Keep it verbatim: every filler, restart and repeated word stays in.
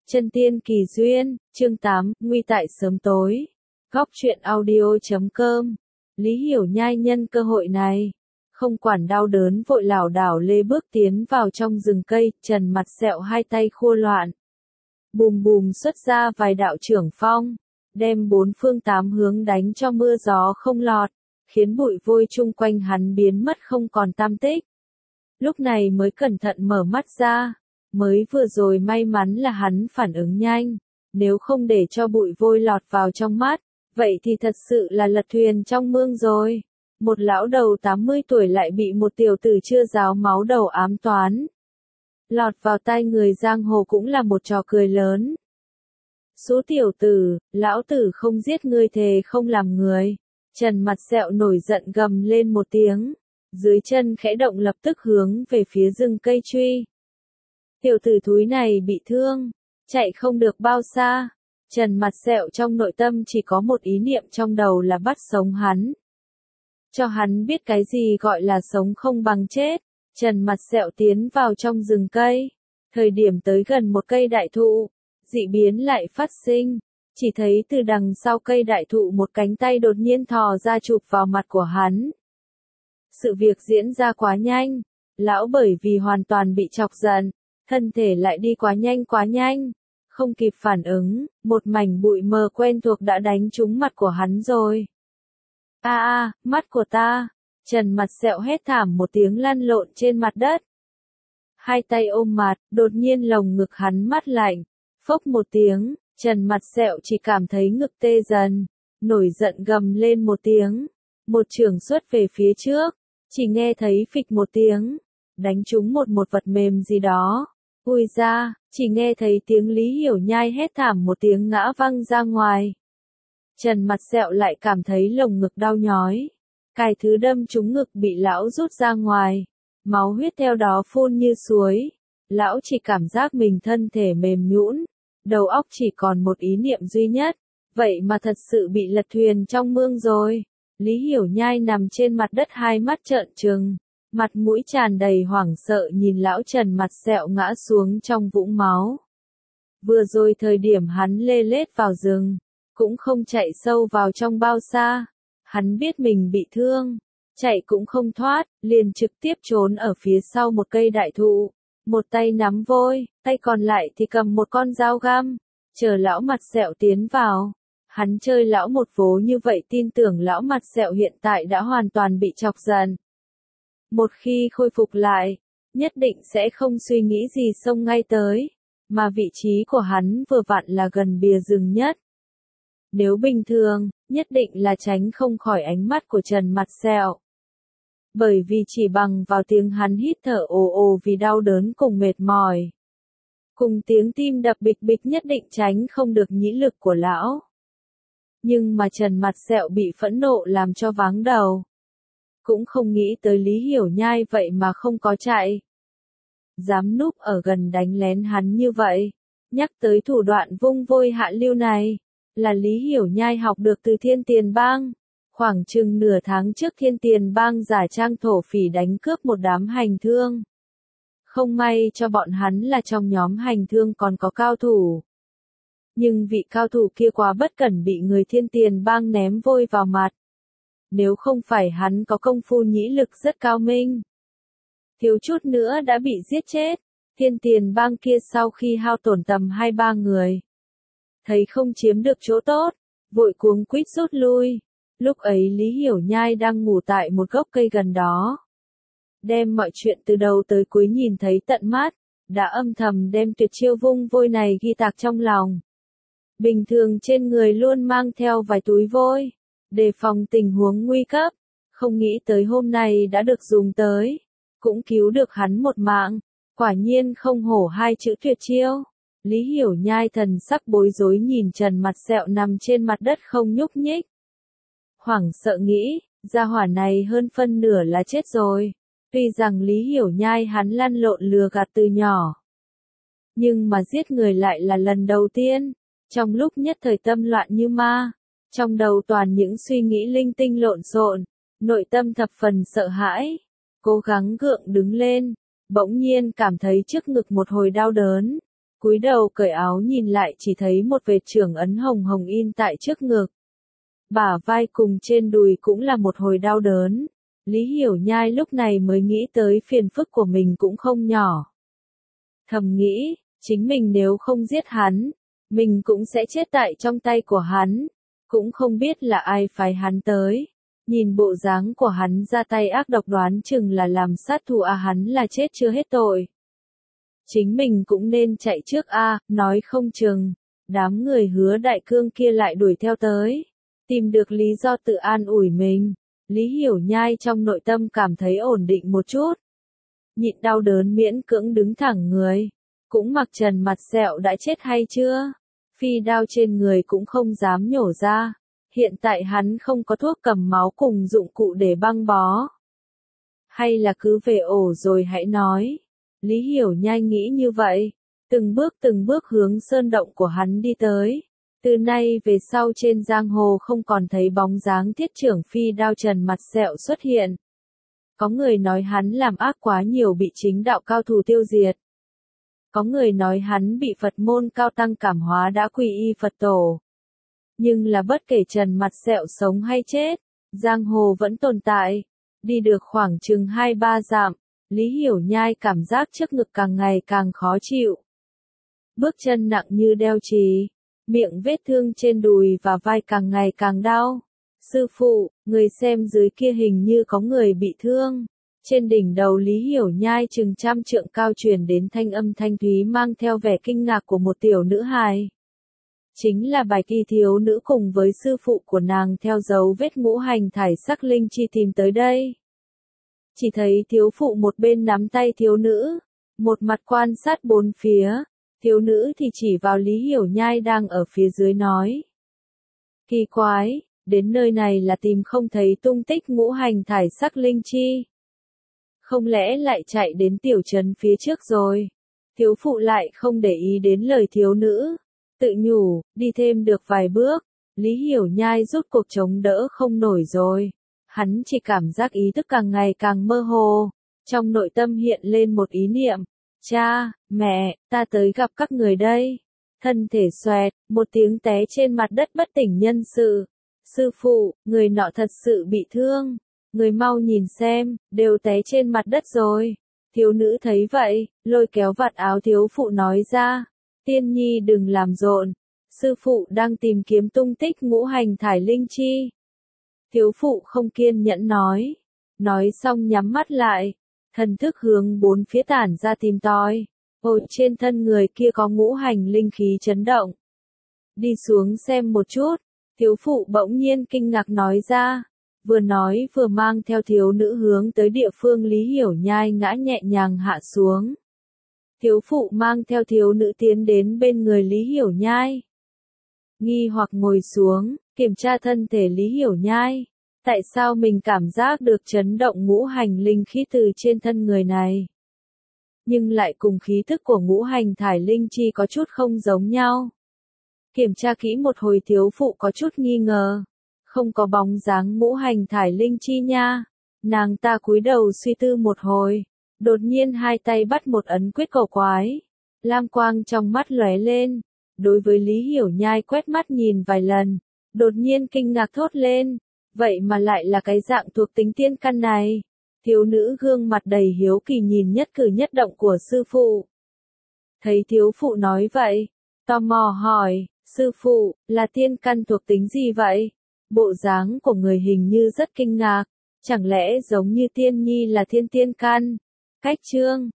Chân tiên kỳ duyên, chương tám, nguy tại sớm tối. Góc truyện audio chấm com. Lý Hiểu Nhai nhân cơ hội này, không quản đau đớn vội lảo đảo lê bước tiến vào trong rừng cây, trần mặt sẹo hai tay khua loạn. Bùm bùm xuất ra vài đạo trưởng phong, đem bốn phương tám hướng đánh cho mưa gió không lọt, khiến bụi vôi chung quanh hắn biến mất không còn tăm tích. Lúc này mới cẩn thận mở mắt ra. Mới vừa rồi may mắn là hắn phản ứng nhanh, nếu không để cho bụi vôi lọt vào trong mắt, vậy thì thật sự là lật thuyền trong mương rồi. Một lão đầu tám mươi tuổi lại bị một tiểu tử chưa ráo máu đầu ám toán. Lọt vào tai người giang hồ cũng là một trò cười lớn. Số tiểu tử, lão tử không giết ngươi thề không làm người. Trần mặt sẹo nổi giận gầm lên một tiếng, dưới chân khẽ động lập tức hướng về phía rừng cây truy. Tiểu tử thúi này bị thương, chạy không được bao xa. Trần mặt sẹo trong nội tâm chỉ có một ý niệm trong đầu là bắt sống hắn. Cho hắn biết cái gì gọi là sống không bằng chết. Trần mặt sẹo tiến vào trong rừng cây. Thời điểm tới gần một cây đại thụ, dị biến lại phát sinh. Chỉ thấy từ đằng sau cây đại thụ một cánh tay đột nhiên thò ra chụp vào mặt của hắn. Sự việc diễn ra quá nhanh. Lão bởi vì hoàn toàn bị chọc giận. Thân thể lại đi quá nhanh quá nhanh, không kịp phản ứng, một mảnh bụi mờ quen thuộc đã đánh trúng mặt của hắn rồi. A a, mắt của ta! Trần mặt sẹo hét thảm một tiếng lăn lộn trên mặt đất. Hai tay ôm mặt, đột nhiên lồng ngực hắn mát lạnh, phốc một tiếng, Trần mặt sẹo chỉ cảm thấy ngực tê dần, nổi giận gầm lên một tiếng, một chưởng xuất về phía trước, chỉ nghe thấy phịch một tiếng, đánh trúng một một vật mềm gì đó. Ui ra, chỉ nghe thấy tiếng Lý Hiểu Nhai hét thảm một tiếng ngã văng ra ngoài. Trần mặt sẹo lại cảm thấy lồng ngực đau nhói. Cái thứ đâm trúng ngực bị lão rút ra ngoài. Máu huyết theo đó phun như suối. Lão chỉ cảm giác mình thân thể mềm nhũn, đầu óc chỉ còn một ý niệm duy nhất. Vậy mà thật sự bị lật thuyền trong mương rồi. Lý Hiểu Nhai nằm trên mặt đất hai mắt trợn trừng. Mặt mũi tràn đầy hoảng sợ nhìn lão Trần mặt sẹo ngã xuống trong vũng máu. Vừa rồi thời điểm hắn lê lết vào rừng, cũng không chạy sâu vào trong bao xa. Hắn biết mình bị thương, chạy cũng không thoát, liền trực tiếp trốn ở phía sau một cây đại thụ. Một tay nắm vôi, tay còn lại thì cầm một con dao găm, chờ lão mặt sẹo tiến vào. Hắn chơi lão một vố như vậy tin tưởng lão mặt sẹo hiện tại đã hoàn toàn bị chọc giận. Một khi khôi phục lại, nhất định sẽ không suy nghĩ gì xông ngay tới, mà vị trí của hắn vừa vặn là gần bìa rừng nhất. Nếu bình thường, nhất định là tránh không khỏi ánh mắt của Trần mặt sẹo. Bởi vì chỉ bằng vào tiếng hắn hít thở ồ ồ vì đau đớn cùng mệt mỏi. Cùng tiếng tim đập bịch bịch nhất định tránh không được nhĩ lực của lão. Nhưng mà Trần mặt sẹo bị phẫn nộ làm cho váng đầu. Cũng không nghĩ tới Lý Hiểu Nhai vậy mà không có chạy. Dám núp ở gần đánh lén hắn như vậy. Nhắc tới thủ đoạn vung vôi hạ lưu này, là Lý Hiểu Nhai học được từ Thiên Tiền Bang. Khoảng chừng nửa tháng trước Thiên Tiền Bang giả trang thổ phỉ đánh cướp một đám hành thương. Không may cho bọn hắn là trong nhóm hành thương còn có cao thủ. Nhưng vị cao thủ kia quá bất cẩn bị người Thiên Tiền Bang ném vôi vào mặt. Nếu không phải hắn có công phu nhĩ lực rất cao minh, thiếu chút nữa đã bị giết chết. Thiên Tiền Bang kia sau khi hao tổn tầm hai ba người, thấy không chiếm được chỗ tốt, vội cuống quýt rút lui. Lúc ấy Lý Hiểu Nhai đang ngủ tại một gốc cây gần đó. Đem mọi chuyện từ đầu tới cuối nhìn thấy tận mắt, đã âm thầm đem tuyệt chiêu vung vôi này ghi tạc trong lòng. Bình thường trên người luôn mang theo vài túi vôi, đề phòng tình huống nguy cấp, không nghĩ tới hôm nay đã được dùng tới, cũng cứu được hắn một mạng, quả nhiên không hổ hai chữ tuyệt chiêu. Lý Hiểu Nhai thần sắc bối rối nhìn Trần mặt sẹo nằm trên mặt đất không nhúc nhích. Hoảng sợ nghĩ, gia hỏa này hơn phân nửa là chết rồi, tuy rằng Lý Hiểu Nhai hắn lăn lộn lừa gạt từ nhỏ. Nhưng mà giết người lại là lần đầu tiên, trong lúc nhất thời tâm loạn như ma. Trong đầu toàn những suy nghĩ linh tinh lộn xộn, nội tâm thập phần sợ hãi, cố gắng gượng đứng lên, bỗng nhiên cảm thấy trước ngực một hồi đau đớn, Cúi đầu cởi áo nhìn lại chỉ thấy một vệt trưởng ấn hồng hồng in tại trước ngực. Bả vai cùng trên đùi cũng là một hồi đau đớn. Lý Hiểu Nhai lúc này mới nghĩ tới phiền phức của mình cũng không nhỏ. Thầm nghĩ, chính mình nếu không giết hắn, mình cũng sẽ chết tại trong tay của hắn. Cũng không biết là ai phái hắn tới. Nhìn bộ dáng của hắn ra tay ác độc đoán chừng là làm sát thủ à, hắn là chết chưa hết tội. Chính mình cũng nên chạy trước a, à, nói không chừng. Đám người Hứa Đại Cương kia lại đuổi theo tới. Tìm được lý do tự an ủi mình. Lý Hiểu Nhai trong nội tâm cảm thấy ổn định một chút. Nhịn đau đớn miễn cưỡng đứng thẳng người. Cũng mặc trần mặt sẹo đã chết hay chưa? Phi đao trên người cũng không dám nhổ ra. Hiện tại hắn không có thuốc cầm máu cùng dụng cụ để băng bó. Hay là cứ về ổ rồi hãy nói. Lý Hiểu Nhai nghĩ như vậy. Từng bước từng bước hướng sơn động của hắn đi tới. Từ nay về sau trên giang hồ không còn thấy bóng dáng thiết trưởng phi đao trần mặt sẹo xuất hiện. Có người nói hắn làm ác quá nhiều bị chính đạo cao thủ tiêu diệt. Có người nói hắn bị Phật môn cao tăng cảm hóa đã quy y Phật tổ. Nhưng là bất kể trần mặt sẹo sống hay chết, giang hồ vẫn tồn tại. Đi được khoảng chừng hai ba dặm, Lý Hiểu Nhai cảm giác trước ngực càng ngày càng khó chịu. Bước chân nặng như đeo chì, miệng vết thương trên đùi và vai càng ngày càng đau. Sư phụ, người xem dưới kia hình như có người bị thương. Trên đỉnh đầu Lý Hiểu Nhai chừng trăm trượng cao truyền đến thanh âm thanh thúy mang theo vẻ kinh ngạc của một tiểu nữ hài. Chính là Bạch Y thiếu nữ cùng với sư phụ của nàng theo dấu vết ngũ hành thải sắc linh chi tìm tới đây. Chỉ thấy thiếu phụ một bên nắm tay thiếu nữ, một mặt quan sát bốn phía, thiếu nữ thì chỉ vào Lý Hiểu Nhai đang ở phía dưới nói. Kỳ quái, đến nơi này là tìm không thấy tung tích ngũ hành thải sắc linh chi. Không lẽ lại chạy đến tiểu trấn phía trước rồi? Thiếu phụ lại không để ý đến lời thiếu nữ. Tự nhủ, đi thêm được vài bước, Lý Hiểu Nhai rút cuộc chống đỡ không nổi rồi. Hắn chỉ cảm giác ý thức càng ngày càng mơ hồ. Trong nội tâm hiện lên một ý niệm. Cha, mẹ, ta tới gặp các người đây. Thân thể xoẹt, một tiếng té trên mặt đất bất tỉnh nhân sự. Sư phụ, người nọ thật sự bị thương. Người mau nhìn xem, đều té trên mặt đất rồi. Thiếu nữ thấy vậy, lôi kéo vạt áo thiếu phụ nói ra. Tiên nhi đừng làm rộn. Sư phụ đang tìm kiếm tung tích ngũ hành thải linh chi. Thiếu phụ không kiên nhẫn nói. Nói xong nhắm mắt lại. Thần thức hướng bốn phía tản ra tìm tòi. Ôi, trên thân người kia có ngũ hành linh khí chấn động. Đi xuống xem một chút. Thiếu phụ bỗng nhiên kinh ngạc nói ra. Vừa nói vừa mang theo thiếu nữ hướng tới địa phương Lý Hiểu Nhai ngã nhẹ nhàng hạ xuống. Thiếu phụ mang theo thiếu nữ tiến đến bên người Lý Hiểu Nhai. Nghi hoặc ngồi xuống, kiểm tra thân thể Lý Hiểu Nhai. Tại sao mình cảm giác được chấn động ngũ hành linh khí từ trên thân người này? Nhưng lại cùng khí thức của ngũ hành thải linh chi có chút không giống nhau. Kiểm tra kỹ một hồi thiếu phụ có chút nghi ngờ. Không có bóng dáng ngũ hành thải linh chi nha. Nàng ta cúi đầu suy tư một hồi. Đột nhiên hai tay bắt một ấn quyết cổ quái. Lam quang trong mắt lóe lên. Đối với Lý Hiểu Nhai quét mắt nhìn vài lần. Đột nhiên kinh ngạc thốt lên. Vậy mà lại là cái dạng thuộc tính tiên căn này. Thiếu nữ gương mặt đầy hiếu kỳ nhìn nhất cử nhất động của sư phụ. Thấy thiếu phụ nói vậy. Tò mò hỏi. Sư phụ, là tiên căn thuộc tính gì vậy? Bộ dáng của người hình như rất kinh ngạc. Chẳng lẽ giống như tiên nhi là thiên tiên căn? Cách chương